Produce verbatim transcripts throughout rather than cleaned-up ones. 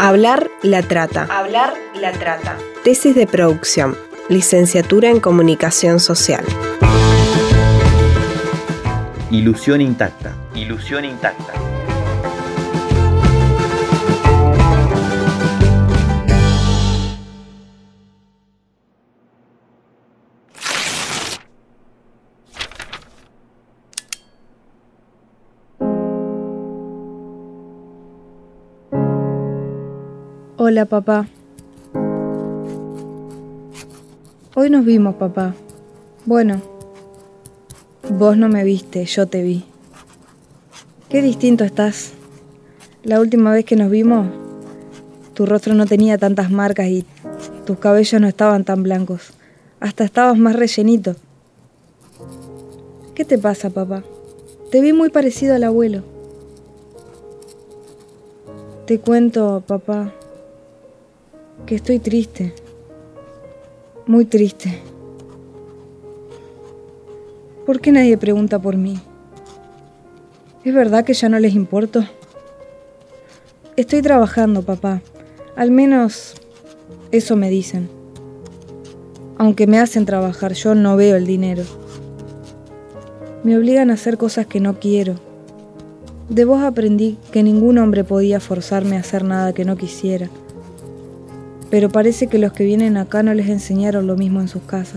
Hablar la trata. Hablar la trata. Tesis de producción. Licenciatura en Comunicación Social. Ilusión intacta. Ilusión intacta. Hola, papá. Hoy nos vimos, papá. Bueno, vos no me viste, yo te vi. Qué distinto estás. La última vez que nos vimos, tu rostro no tenía tantas marcas y tus cabellos no estaban tan blancos. Hasta estabas más rellenito. ¿Qué te pasa, papá? Te vi muy parecido al abuelo. Te cuento, papá, que estoy triste. Muy triste. ¿Por qué nadie pregunta por mí? ¿Es verdad que ya no les importo? Estoy trabajando, papá. Al menos eso me dicen. Aunque me hacen trabajar, yo no veo el dinero. Me obligan a hacer cosas que no quiero. De vos aprendí que ningún hombre podía forzarme a hacer nada que no quisiera. Pero parece que los que vienen acá no les enseñaron lo mismo en sus casas.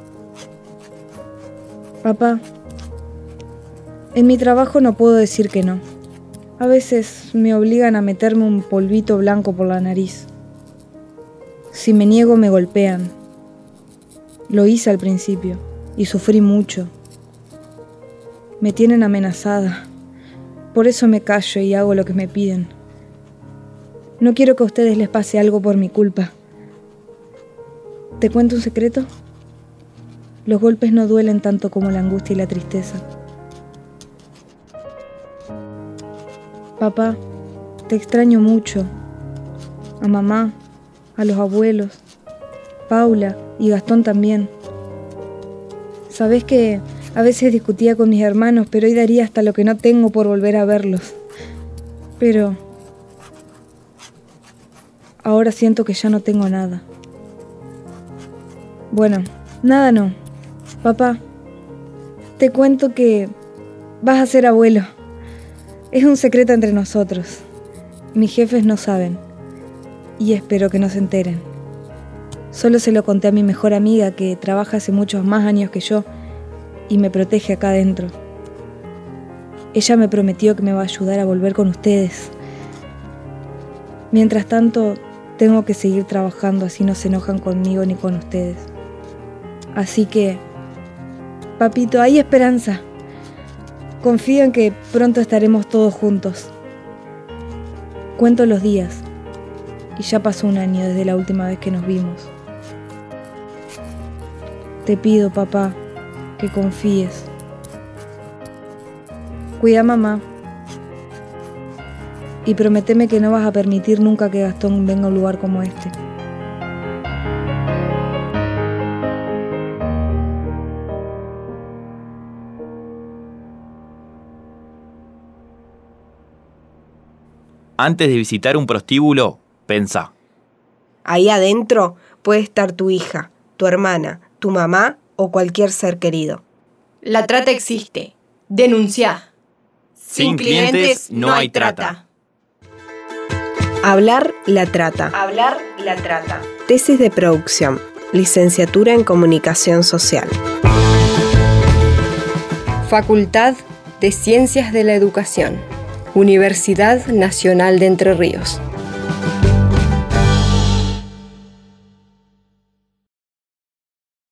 Papá, en mi trabajo no puedo decir que no. A veces me obligan a meterme un polvito blanco por la nariz. Si me niego me golpean. Lo hice al principio y sufrí mucho. Me tienen amenazada. Por eso me callo y hago lo que me piden. No quiero que a ustedes les pase algo por mi culpa. ¿Te cuento un secreto? Los golpes no duelen tanto como la angustia y la tristeza. Papá, te extraño mucho. A mamá, a los abuelos, Paula y Gastón también. Sabés que a veces discutía con mis hermanos, pero hoy daría hasta lo que no tengo por volver a verlos. Pero ahora siento que ya no tengo nada. Bueno, nada no. Papá, te cuento que vas a ser abuelo. Es un secreto entre nosotros. Mis jefes no saben. Y espero que no se enteren. Solo se lo conté a mi mejor amiga que trabaja hace muchos más años que yo y me protege acá adentro. Ella me prometió que me va a ayudar a volver con ustedes. Mientras tanto, tengo que seguir trabajando, así no se enojan conmigo ni con ustedes. Así que, papito, hay esperanza. Confío en que pronto estaremos todos juntos. Cuento los días, y ya pasó un año desde la última vez que nos vimos. Te pido, papá, que confíes. Cuida a mamá. Y prométeme que no vas a permitir nunca que Gastón venga a un lugar como este. Antes de visitar un prostíbulo, pensá. Ahí adentro puede estar tu hija, tu hermana, tu mamá o cualquier ser querido. La trata existe. Denunciá. Sin clientes no hay trata. Hablar la trata. Hablar la trata. Tesis de producción. Licenciatura en Comunicación Social. Facultad de Ciencias de la Educación. Universidad Nacional de Entre Ríos.